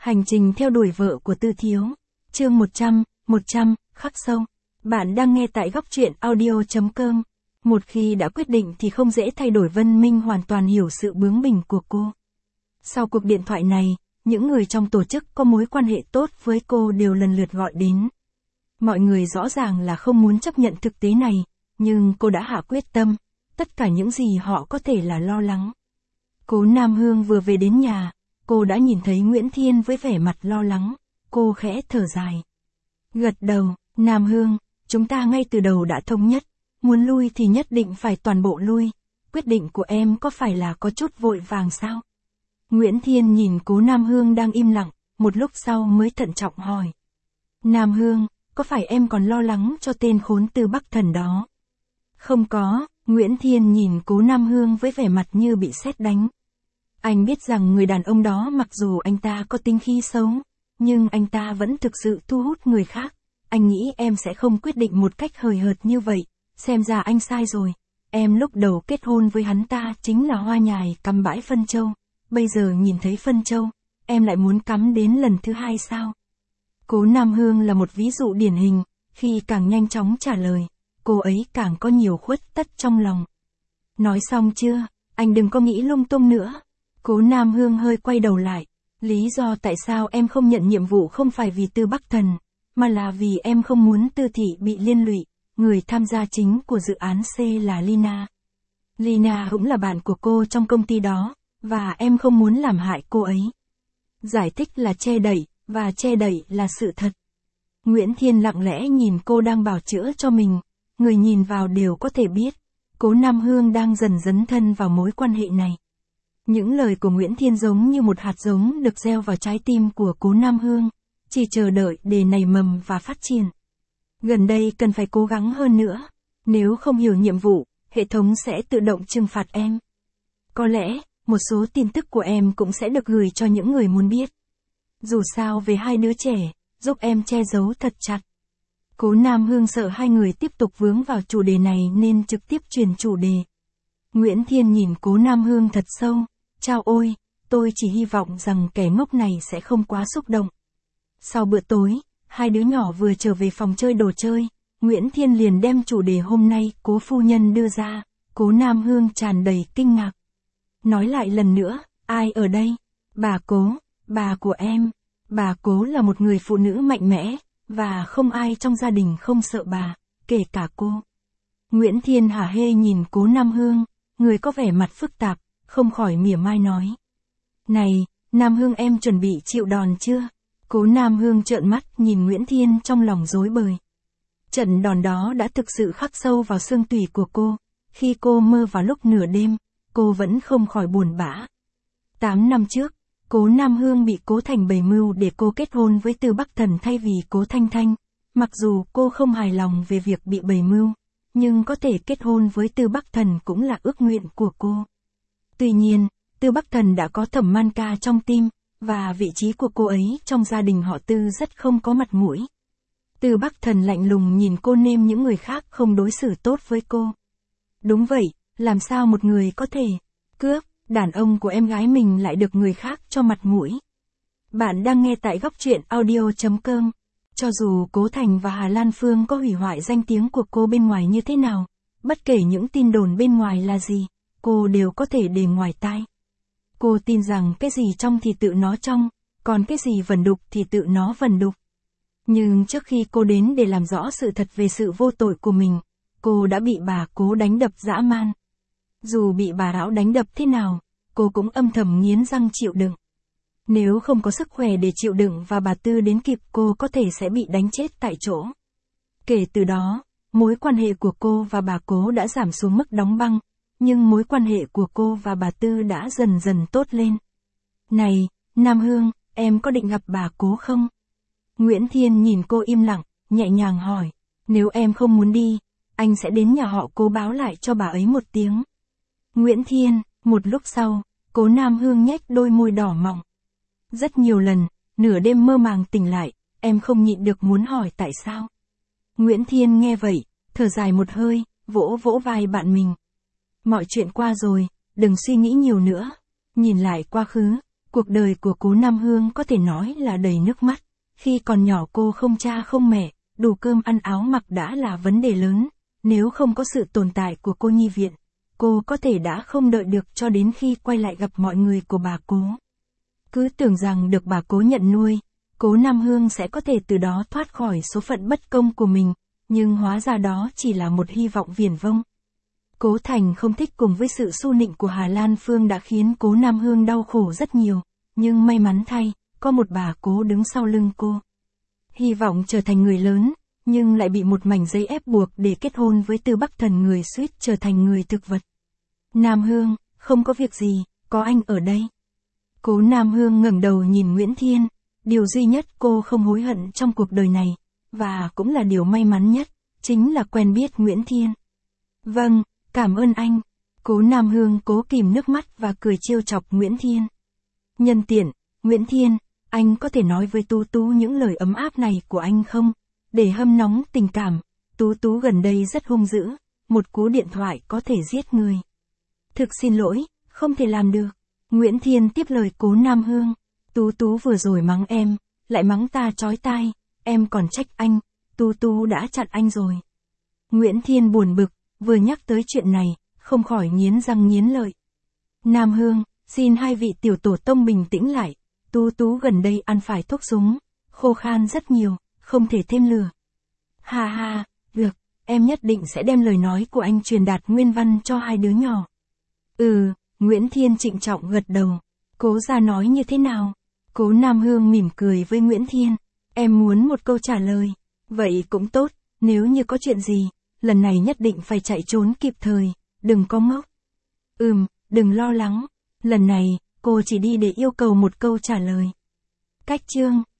Hành trình theo đuổi vợ của Tư Thiếu. Chương 100, khắc sâu. Bạn đang nghe tại góc truyện audio.com. Một khi đã quyết định thì không dễ thay đổi. Vân Minh hoàn toàn hiểu sự bướng bỉnh của cô. Sau cuộc điện thoại này, những người trong tổ chức có mối quan hệ tốt với cô đều lần lượt gọi đến. Mọi người rõ ràng là không muốn chấp nhận thực tế này, nhưng cô đã hạ quyết tâm. Tất cả những gì họ có thể là lo lắng. Cố Nam Hương vừa về đến nhà, cô đã nhìn thấy Nguyễn Thiên với vẻ mặt lo lắng. Cô khẽ thở dài. Gật đầu, Nam Hương, chúng ta ngay từ đầu đã thống nhất. Muốn lui thì nhất định phải toàn bộ lui. Quyết định của em có phải là có chút vội vàng sao? Nguyễn Thiên nhìn Cố Nam Hương đang im lặng, một lúc sau mới thận trọng hỏi. Nam Hương, có phải em còn lo lắng cho tên khốn Tư Bắc Thần đó? Không có, Nguyễn Thiên nhìn Cố Nam Hương với vẻ mặt như bị sét đánh. Anh biết rằng người đàn ông đó mặc dù anh ta có tính khí xấu, nhưng anh ta vẫn thực sự thu hút người khác. Anh nghĩ em sẽ không quyết định một cách hời hợt như vậy, xem ra anh sai rồi. Em lúc đầu kết hôn với hắn ta chính là hoa nhài cắm bãi phân châu. Bây giờ nhìn thấy phân châu, em lại muốn cắm đến lần thứ hai sao? Cố Nam Hương là một ví dụ điển hình, khi càng nhanh chóng trả lời, cô ấy càng có nhiều khuất tất trong lòng. Nói xong chưa, anh đừng có nghĩ lung tung nữa. Cố Nam Hương hơi quay đầu lại, lý do tại sao em không nhận nhiệm vụ không phải vì Tư Bắc Thần, mà là vì em không muốn Tư Thị bị liên lụy. Người tham gia chính của dự án C là Lina. Lina cũng là bạn của cô trong công ty đó, và em không muốn làm hại cô ấy. Giải thích là che đậy, và che đậy là sự thật. Nguyễn Thiên lặng lẽ nhìn cô đang bào chữa cho mình, người nhìn vào đều có thể biết, Cố Nam Hương đang dần dấn thân vào mối quan hệ này. Những lời của Nguyễn Thiên giống như một hạt giống được gieo vào trái tim của Cố Nam Hương, chỉ chờ đợi để nảy mầm và phát triển. Gần đây cần phải cố gắng hơn nữa, nếu không hiểu nhiệm vụ, hệ thống sẽ tự động trừng phạt em. Có lẽ, một số tin tức của em cũng sẽ được gửi cho những người muốn biết. Dù sao về hai đứa trẻ, giúp em che giấu thật chặt. Cố Nam Hương sợ hai người tiếp tục vướng vào chủ đề này nên trực tiếp chuyển chủ đề. Nguyễn Thiên nhìn Cố Nam Hương thật sâu. Chao ôi, tôi chỉ hy vọng rằng kẻ ngốc này sẽ không quá xúc động. Sau bữa tối, hai đứa nhỏ vừa trở về phòng chơi đồ chơi, Nguyễn Thiên liền đem chủ đề hôm nay Cố phu nhân đưa ra. Cố Nam Hương tràn đầy kinh ngạc. Nói lại lần nữa, ai ở đây? Bà Cố, bà của em. Bà Cố là một người phụ nữ mạnh mẽ, và không ai trong gia đình không sợ bà, kể cả cô. Nguyễn Thiên hả hê nhìn Cố Nam Hương, người có vẻ mặt phức tạp, không khỏi mỉa mai nói. Này, Nam Hương em chuẩn bị chịu đòn chưa? Cố Nam Hương trợn mắt nhìn Nguyễn Thiên trong lòng rối bời. Trận đòn đó đã thực sự khắc sâu vào xương tủy của cô. Khi cô mơ vào lúc nửa đêm, cô vẫn không khỏi buồn bã. 8 năm trước, Cố Nam Hương bị Cố Thành bày mưu để cô kết hôn với Tư Bắc Thần thay vì Cố Thanh Thanh. Mặc dù cô không hài lòng về việc bị bày mưu, nhưng có thể kết hôn với Tư Bắc Thần cũng là ước nguyện của cô. Tuy nhiên, Tư Bắc Thần đã có Thẩm Man Ca trong tim, và vị trí của cô ấy trong gia đình họ Tư rất không có mặt mũi. Tư Bắc Thần lạnh lùng nhìn cô nêm những người khác không đối xử tốt với cô. Đúng vậy, làm sao một người có thể cướp đàn ông của em gái mình lại được người khác cho mặt mũi? Bạn đang nghe tại góc truyện audio.com. Cho dù Cố Thành và Hà Lan Phương có hủy hoại danh tiếng của cô bên ngoài như thế nào, bất kể những tin đồn bên ngoài là gì, cô đều có thể để ngoài tai. Cô tin rằng cái gì trong thì tự nó trong, còn cái gì vẩn đục thì tự nó vẩn đục. Nhưng trước khi cô đến để làm rõ sự thật về sự vô tội của mình, cô đã bị bà Cố đánh đập dã man. Dù bị bà lão đánh đập thế nào, cô cũng âm thầm nghiến răng chịu đựng. Nếu không có sức khỏe để chịu đựng và bà Tư đến kịp, cô có thể sẽ bị đánh chết tại chỗ. Kể từ đó, mối quan hệ của cô và bà Cố đã giảm xuống mức đóng băng, nhưng mối quan hệ của cô và bà Tư đã dần dần tốt lên. Này, Nam Hương, em có định gặp bà Cố không? Nguyễn Thiên nhìn cô im lặng, nhẹ nhàng hỏi. Nếu em không muốn đi, anh sẽ đến nhà họ Cố báo lại cho bà ấy một tiếng. Nguyễn Thiên, một lúc sau, Cố Nam Hương nhếch đôi môi đỏ mọng. Rất nhiều lần, nửa đêm mơ màng tỉnh lại, em không nhịn được muốn hỏi tại sao. Nguyễn Thiên nghe vậy, thở dài một hơi, vỗ vỗ vai bạn mình. Mọi chuyện qua rồi, đừng suy nghĩ nhiều nữa. Nhìn lại quá khứ, Cuộc đời của cố Nam Hương có thể nói là đầy nước mắt. Khi còn nhỏ cô không cha không mẹ, đủ cơm ăn áo mặc đã là vấn đề lớn. Nếu không có sự tồn tại của cô nhi viện, cô có thể đã không đợi được cho đến khi quay lại gặp mọi người của bà cố. Cứ tưởng rằng được bà cố nhận nuôi, cố Nam Hương sẽ có thể từ đó thoát khỏi số phận bất công của mình, nhưng hóa ra đó chỉ là một hy vọng viển vông. Cố Thành không thích cùng với sự su nịnh của Hà Lan Phương đã khiến cố Nam Hương đau khổ rất nhiều, nhưng may mắn thay, có một bà cố đứng sau lưng cô. Hy vọng trở thành người lớn, nhưng lại bị một mảnh giấy ép buộc để kết hôn với Tư Bắc Thần, người suýt trở thành người thực vật. Nam Hương, không có việc gì, có anh ở đây. Cố Nam Hương ngẩng đầu nhìn Nguyễn Thiên, điều duy nhất cô không hối hận trong cuộc đời này, và cũng là điều may mắn nhất, chính là quen biết Nguyễn Thiên. Vâng, cảm ơn anh. Cố Nam Hương cố kìm nước mắt và cười trêu chọc Nguyễn Thiên. Nhân tiện, Nguyễn Thiên, anh có thể nói với Tú Tú những lời ấm áp này của anh không? Để hâm nóng tình cảm, Tú Tú gần đây rất hung dữ, một cú điện thoại có thể giết người. Thực xin lỗi, không thể làm được. Nguyễn Thiên tiếp lời cố Nam Hương. Tú Tú vừa rồi mắng em, lại mắng ta chói tai, em còn trách anh, Tú Tú đã chặn anh rồi. Nguyễn Thiên buồn bực, vừa nhắc tới chuyện này, không khỏi nghiến răng nghiến lợi. Nam Hương, xin hai vị tiểu tổ tông bình tĩnh lại, Tú Tú gần đây ăn phải thuốc súng, khô khan rất nhiều, không thể thêm lửa. Ha ha, được, em nhất định sẽ đem lời nói của anh truyền đạt nguyên văn cho hai đứa nhỏ. Nguyễn Thiên trịnh trọng gật đầu. Cố gia nói như thế nào? Cố Nam Hương mỉm cười với Nguyễn Thiên. Em muốn một câu trả lời. Vậy cũng tốt, nếu như có chuyện gì, lần này nhất định phải chạy trốn kịp thời, đừng có ngốc. Đừng lo lắng. Lần này, cô chỉ đi để yêu cầu một câu trả lời. Cách chương